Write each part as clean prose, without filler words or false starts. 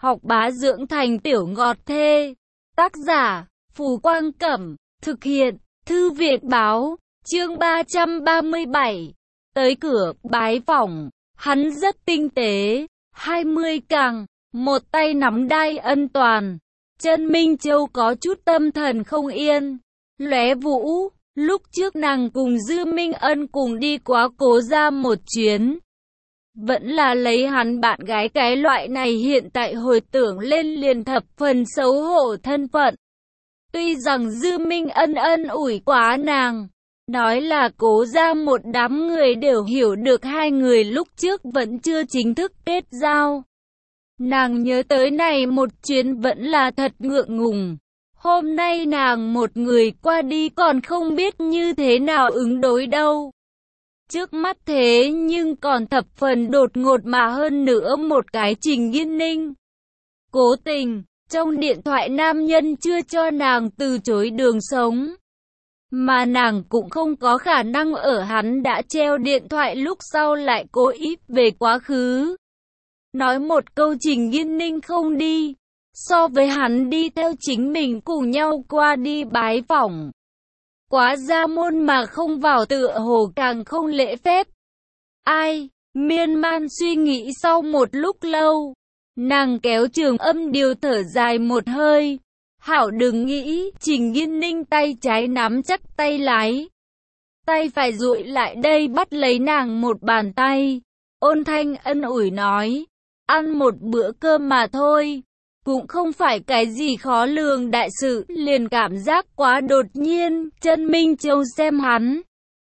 học bá dưỡng thành tiểu ngọt thê. Tác giả, Phù Quang Cẩm, thực hiện, Thư viện Báo, chương 337. Tới cửa, bái phỏng, hắn rất tinh tế, 20 càng, một tay nắm đai ân toàn. Chân Minh Châu có chút tâm thần không yên. Lóe Vũ, lúc trước nàng cùng Dư Minh Ân cùng đi quá Cố gia một chuyến. Vẫn là lấy hắn bạn gái cái loại này, hiện tại hồi tưởng lên liền thập phần xấu hổ thân phận. Tuy rằng Dư Minh Ân ân ủi quá nàng, nói là Cố gia một đám người đều hiểu được hai người lúc trước vẫn chưa chính thức kết giao. Nàng nhớ tới này một chuyến vẫn là thật ngượng ngùng. Hôm nay nàng một người qua đi còn không biết như thế nào ứng đối đâu. Trước mắt thế nhưng còn thập phần đột ngột mà hơn nữa một cái Trình Nghiên Ninh. Cố tình, trong điện thoại nam nhân chưa cho nàng từ chối đường sống. Mà nàng cũng không có khả năng ở hắn đã treo điện thoại lúc sau lại cố ý về quá khứ. Nói một câu Trình Nghiên Ninh không đi, so với hắn đi theo chính mình cùng nhau qua đi bái phỏng. Quá ra môn mà không vào tựa hồ càng không lễ phép. Ai, miên man suy nghĩ sau một lúc lâu, nàng kéo trường âm điều thở dài một hơi. Hảo đừng nghĩ, Trình Nghiên Ninh tay trái nắm chắc tay lái. Tay phải duỗi lại đây bắt lấy nàng một bàn tay. Ôn thanh ân ủi nói, ăn một bữa cơm mà thôi. Cũng không phải cái gì khó lường đại sự, liền cảm giác quá đột nhiên. Chân Minh Châu xem hắn,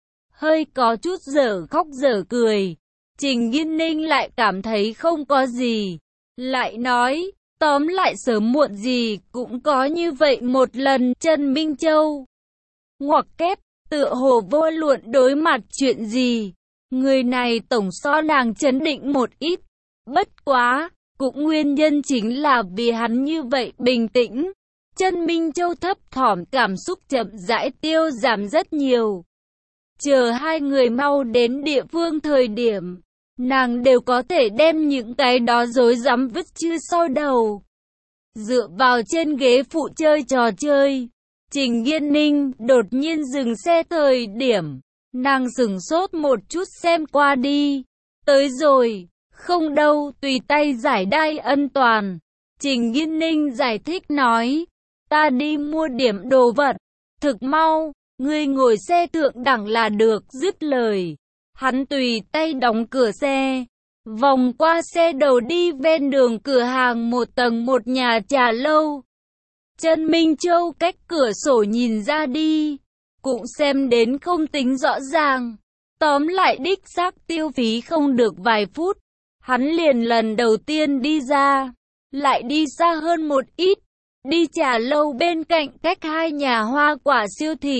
hơi có chút dở khóc dở cười. Trình Nghiên Ninh lại cảm thấy không có gì, lại nói, tóm lại sớm muộn gì cũng có như vậy một lần. Chân Minh Châu ngoặc kép, tựa hồ vô luận đối mặt chuyện gì, người này tổng so nàng chấn định một ít. Bất quá, cũng nguyên nhân chính là vì hắn như vậy bình tĩnh. Chân Minh Châu thấp thỏm cảm xúc chậm rãi tiêu giảm rất nhiều. Chờ hai người mau đến địa phương thời điểm, nàng đều có thể đem những cái đó rối rắm vứt chưa sau đầu. Dựa vào trên ghế phụ chơi trò chơi, Trình Nghiên Ninh đột nhiên dừng xe thời điểm, nàng sửng sốt một chút xem qua đi. Tới rồi. Không đâu, tùy tay giải đai ân toàn. Trình Nghiên Ninh giải thích nói, ta đi mua điểm đồ vật, thực mau, ngươi ngồi xe thượng đẳng là được. Dứt lời, hắn tùy tay đóng cửa xe, vòng qua xe đầu đi ven đường cửa hàng một tầng một nhà trà lâu. Chân Minh Châu cách cửa sổ nhìn ra đi, cũng xem đến không tính rõ ràng. Tóm lại đích xác tiêu phí không được vài phút. Hắn liền lần đầu tiên đi ra, lại đi xa hơn một ít, đi trà lâu bên cạnh cách hai nhà hoa quả siêu thị.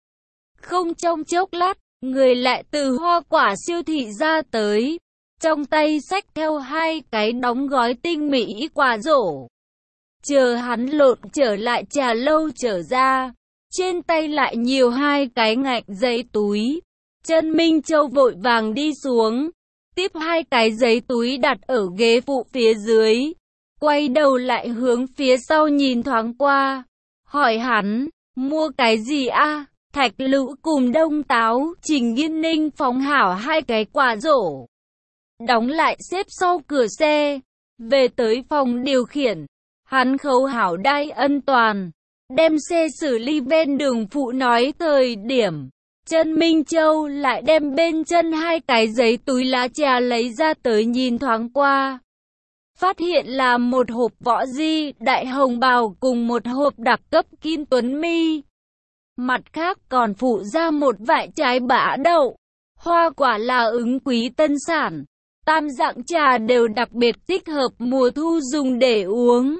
Không trong chốc lát, người lại từ hoa quả siêu thị ra tới, trong tay xách theo hai cái đóng gói tinh mỹ quả rổ. Chờ hắn lộn trở lại trà lâu trở ra, trên tay lại nhiều hai cái ngạch giấy túi. Chân Minh Châu vội vàng đi xuống, tiếp hai cái giấy túi đặt ở ghế phụ phía dưới, quay đầu lại hướng phía sau nhìn thoáng qua, hỏi hắn, mua cái gì a? Thạch lựu cùng đông táo. Trình Nghiên Ninh phóng hảo hai cái quả rổ, đóng lại xếp sau cửa xe, về tới phòng điều khiển, hắn khấu hảo đai ân toàn, đem xe xử lý ven đường phụ nói thời điểm. Chân Minh Châu lại đem bên chân hai cái giấy túi lá trà lấy ra tới nhìn thoáng qua. Phát hiện là một hộp võ di đại hồng bào cùng một hộp đặc cấp kim tuấn mi. Mặt khác còn phụ ra một vại trái bã đậu. Hoa quả là ứng quý tân sản. Tam dạng trà đều đặc biệt thích hợp mùa thu dùng để uống.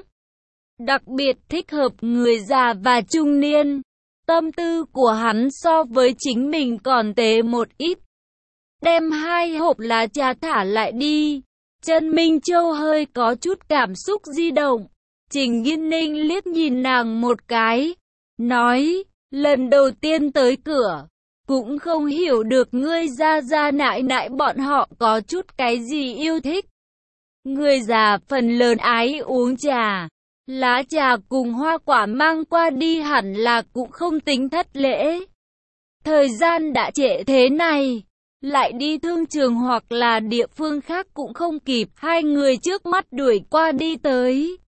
Đặc biệt thích hợp người già và trung niên. Tâm tư của hắn so với chính mình còn tệ một ít. Đem hai hộp lá trà thả lại đi. Chân Minh Châu hơi có chút cảm xúc di động. Trình Nghiên Ninh liếc nhìn nàng một cái, nói, lần đầu tiên tới cửa, cũng không hiểu được ngươi gia gia nại nại bọn họ có chút cái gì yêu thích. Người già phần lớn ái uống trà. Lá trà cùng hoa quả mang qua đi hẳn là cũng không tính thất lễ. Thời gian đã trễ thế này, lại đi thương trường hoặc là địa phương khác cũng không kịp, hai người trước mắt đuổi qua đi tới.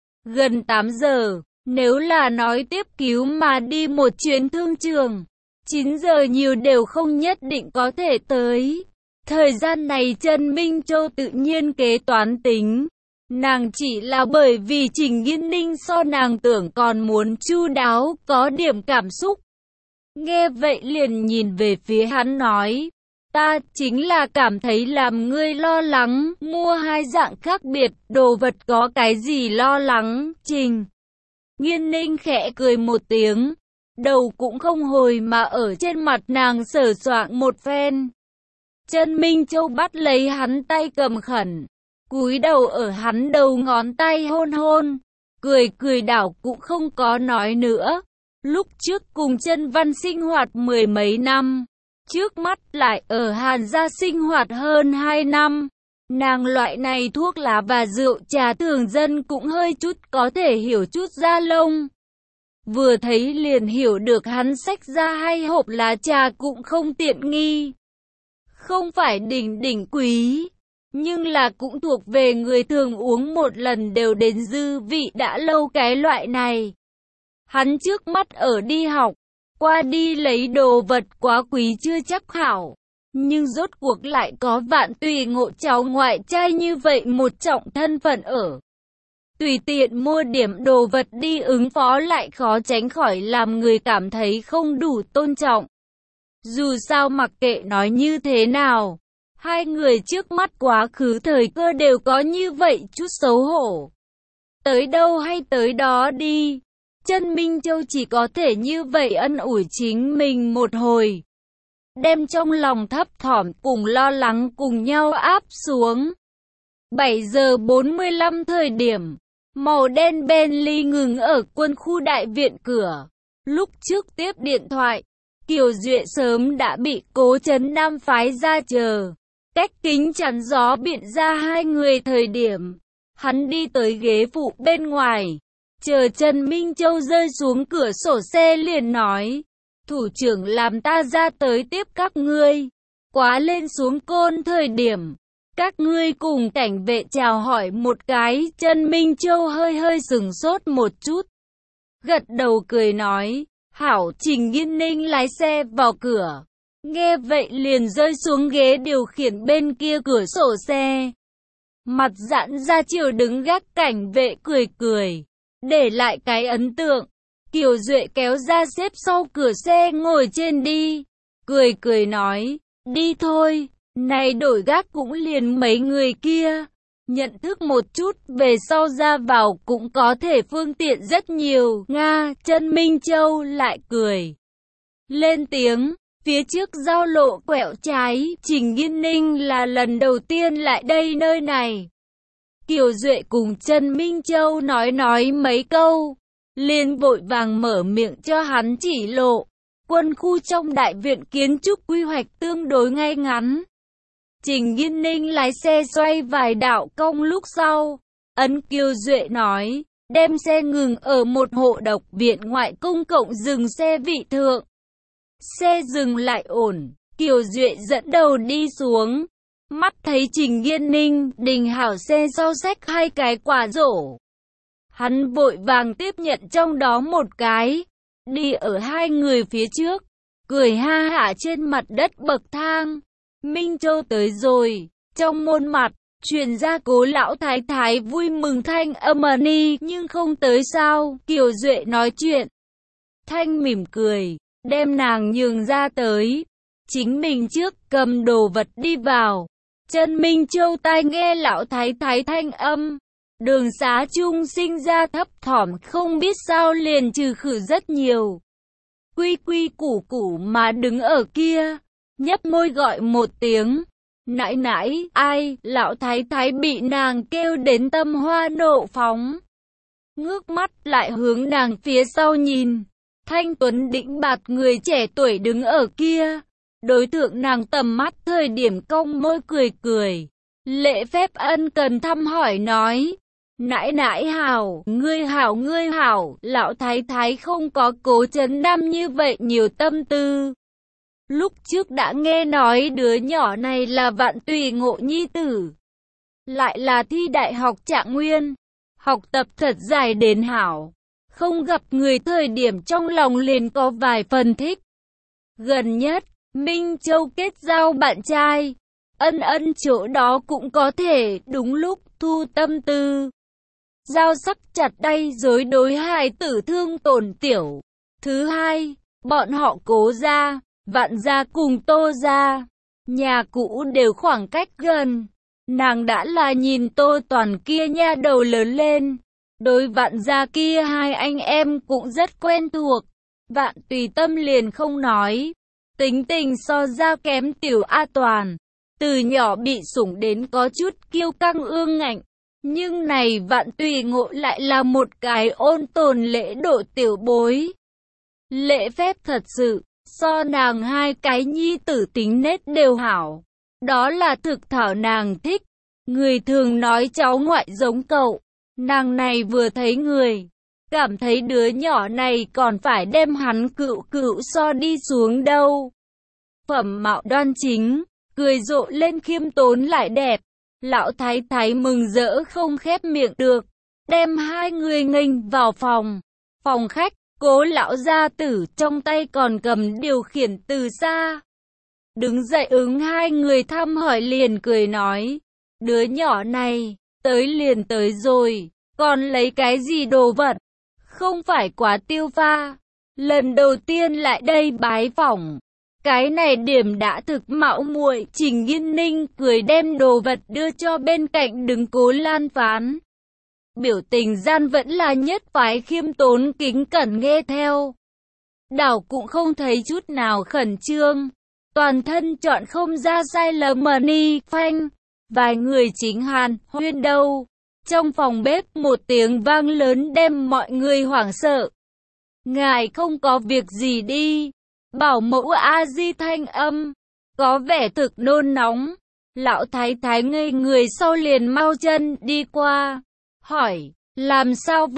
Gần 8 giờ, nếu là nói tiếp cứu mà đi một chuyến thương trường, 9 giờ nhiều đều không nhất định có thể tới. Thời gian này Trần Minh Châu tự nhiên kế toán tính. Nàng chỉ là bởi vì Trình Nghiên Ninh so nàng tưởng còn muốn chu đáo, có điểm cảm xúc. Nghe vậy liền nhìn về phía hắn nói, ta chính là cảm thấy làm ngươi lo lắng, mua hai dạng khác biệt, đồ vật có cái gì lo lắng, Trình. Nghiên Ninh khẽ cười một tiếng, đầu cũng không hồi mà ở trên mặt nàng sờ soạng một phen. Trần Minh Châu bắt lấy hắn tay cầm khẩn, cúi đầu ở hắn đầu ngón tay hôn hôn, cười cười đảo cũng không có nói nữa. Lúc trước cùng Trần Văn sinh hoạt mười mấy năm, trước mắt lại ở Hàn gia sinh hoạt hơn 2 năm. Nàng loại này thuốc lá và rượu trà thường dân cũng hơi chút có thể hiểu chút da lông. Vừa thấy liền hiểu được hắn xách ra hai hộp lá trà cũng không tiện nghi. Không phải đỉnh quý, nhưng là cũng thuộc về người thường uống một lần đều đến dư vị đã lâu cái loại này. Hắn trước mắt ở đi học, qua đi lấy đồ vật quá quý chưa chắc hảo, nhưng rốt cuộc lại có Vạn Tùy Ngộ cháu ngoại trai như vậy một trọng thân phận ở. Tùy tiện mua điểm đồ vật đi ứng phó lại khó tránh khỏi làm người cảm thấy không đủ tôn trọng. Dù sao mặc kệ nói như thế nào, hai người trước mắt quá khứ thời cơ đều có như vậy chút xấu hổ. Tới đâu hay tới đó đi. Trần Minh Châu chỉ có thể như vậy ân ủi chính mình một hồi. Đem trong lòng thấp thỏm cùng lo lắng cùng nhau áp xuống. 7 giờ 45 thời điểm, màu đen Bentley ngừng ở quân khu đại viện cửa. Lúc trước tiếp điện thoại, Kiều Duệ sớm đã bị Cố Trấn Nam phái ra chờ. Cách kính chắn gió biện ra hai người thời điểm, hắn đi tới ghế phụ bên ngoài. Chờ Trần Minh Châu rơi xuống cửa sổ xe liền nói, thủ trưởng làm ta ra tới tiếp các ngươi. Quá lên xuống côn thời điểm, các ngươi cùng cảnh vệ chào hỏi một cái. Trần Minh Châu hơi sửng sốt một chút, gật đầu cười nói, hảo. Trình Nghiên Ninh lái xe vào cửa, nghe vậy liền rơi xuống ghế điều khiển bên kia cửa sổ xe. Mặt giãn ra chiều đứng gác cảnh vệ cười. Để lại cái ấn tượng, Kiều Duệ kéo ra xếp sau cửa xe ngồi trên đi, cười nói, đi thôi, này đổi gác cũng liền mấy người kia, nhận thức một chút về sau ra vào cũng có thể phương tiện rất nhiều, Nga. Trần Minh Châu lại cười, lên tiếng, phía trước giao lộ quẹo trái, Trình Nghiên Ninh là lần đầu tiên lại đây nơi này. Kiều Duệ cùng Trần Minh Châu nói mấy câu, liền vội vàng mở miệng cho hắn chỉ lộ. Quân khu trong đại viện kiến trúc quy hoạch tương đối ngay ngắn. Trình Nghiên Ninh lái xe xoay vài đạo cong lúc sau, ấn Kiều Duệ nói, đem xe ngừng ở một hộ độc viện ngoại công cộng dừng xe vị thượng. Xe dừng lại ổn, Kiều Duệ dẫn đầu đi xuống. Mắt thấy Trình Nghiên Ninh đình hảo xe sau xách hai cái quả rổ. Hắn vội vàng tiếp nhận trong đó một cái, đi ở hai người phía trước, cười ha hả trên mặt đất bậc thang. Minh Châu tới rồi, trong môn mặt, truyền ra Cố lão thái thái vui mừng thanh âm ni, nhưng không tới sao. Kiều Duệ nói chuyện. Thanh mỉm cười, đem nàng nhường ra tới. Chính mình trước cầm đồ vật đi vào. Trần Minh Châu tai nghe lão thái thái thanh âm, đường xá chung sinh ra thấp thỏm không biết sao liền trừ khử rất nhiều. Quy củ mà đứng ở kia, nhấp môi gọi một tiếng, nãi nãi, ai. Lão thái thái bị nàng kêu đến tâm hoa nộ phóng, ngước mắt lại hướng nàng phía sau nhìn, thanh tuấn đĩnh bạt người trẻ tuổi đứng ở kia. Đối tượng nàng tầm mắt thời điểm cong môi cười, Lễ phép ân cần thăm hỏi nói. Nãi nãi hảo, ngươi hảo, lão thái thái không có Cố Chấn Nam như vậy nhiều tâm tư. Lúc trước đã nghe nói đứa nhỏ này là Vạn Tùy Ngộ nhi tử. Lại là thi đại học Trạng Nguyên, học tập thật dài đến hảo. Không gặp người thời điểm trong lòng liền có vài phần thích. Gần nhất, Minh Châu kết giao bạn trai. Ân chỗ đó cũng có thể đúng lúc thu tâm tư. Giao sắc chặt đay dối đối hài tử thương tổn tiểu. Thứ hai, bọn họ Cố gia, Vạn gia cùng Tô gia, nhà cũ đều khoảng cách gần. Nàng đã là nhìn Tô Toàn kia nha đầu lớn lên. Đối Vạn gia kia hai anh em cũng rất quen thuộc. Vạn Tùy Tâm liền không nói. Tính tình so ra kém tiểu A Toàn. Từ nhỏ bị sủng đến có chút kiêu căng ương ngạnh. Nhưng này Vạn Tùy Ngộ lại là một cái ôn tồn lễ độ tiểu bối. Lễ phép thật sự, so nàng hai cái nhi tử tính nết đều hảo. Đó là thực thảo nàng thích. Người thường nói cháu ngoại giống cậu. Nàng này vừa thấy người, cảm thấy đứa nhỏ này còn phải đem hắn cựu so đi xuống đâu. Phẩm mạo đoan chính, cười rộ lên khiêm tốn lại đẹp. Lão thái thái mừng rỡ không khép miệng được, đem hai người nghênh vào phòng. Phòng khách, Cố lão gia tử trong tay còn cầm điều khiển từ xa. Đứng dậy ứng hai người thăm hỏi liền cười nói, đứa nhỏ này, tới liền tới rồi, còn lấy cái gì đồ vật, không phải quá tiêu pha. Lần đầu tiên lại đây bái phỏng. Cái này điểm đã thực mạo muội. Trình Nghiên Ninh cười đem đồ vật đưa cho bên cạnh đứng Cố Lan Phán. Biểu tình gian vẫn là nhất phái khiêm tốn kính cẩn nghe theo. Đảo cũng không thấy chút nào khẩn trương. Toàn thân chọn không ra sai lầm ni phanh. Vài người chính hàn huyên đâu. Trong phòng bếp một tiếng vang lớn đem mọi người hoảng sợ. Ngài không có việc gì đi. Bảo mẫu A Di thanh âm, có vẻ thực nôn nóng. Lão thái thái ngây người sau liền mau chân đi qua, hỏi, làm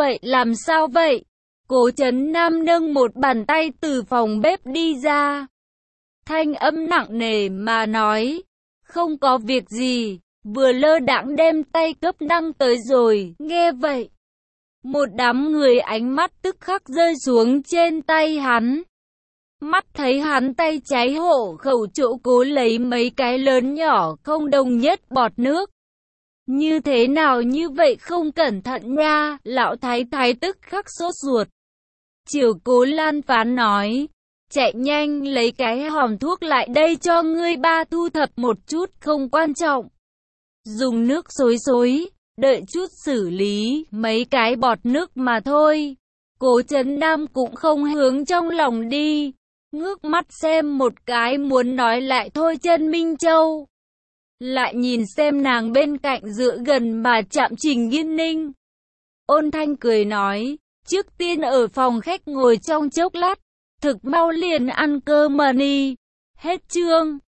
sao vậy? Cố Chấn Nam nâng một bàn tay từ phòng bếp đi ra. Thanh âm nặng nề mà nói, không có việc gì, vừa lơ đãng đem tay cấp năng tới rồi. Nghe vậy, một đám người ánh mắt tức khắc rơi xuống trên tay hắn. Mắt thấy hắn tay cháy hổ khẩu chỗ cố lấy mấy cái lớn nhỏ không đồng nhất bọt nước. Như thế nào như vậy không cẩn thận nha, lão thái thái tức khắc sốt ruột. Chiều Cố Lan Phán nói, chạy nhanh lấy cái hòm thuốc lại đây cho ngươi ba thu thập một chút không quan trọng. Dùng nước xối, đợi chút xử lý mấy cái bọt nước mà thôi. Cố Chấn Nam cũng không hướng trong lòng đi. Ngước mắt xem một cái muốn nói lại thôi chân Minh Châu. Lại nhìn xem nàng bên cạnh dựa gần mà chạm Trình Nghiên Ninh. Ôn thanh cười nói, trước tiên ở phòng khách ngồi trong chốc lát, thực mau liền ăn cơm mà đi. Hết chương.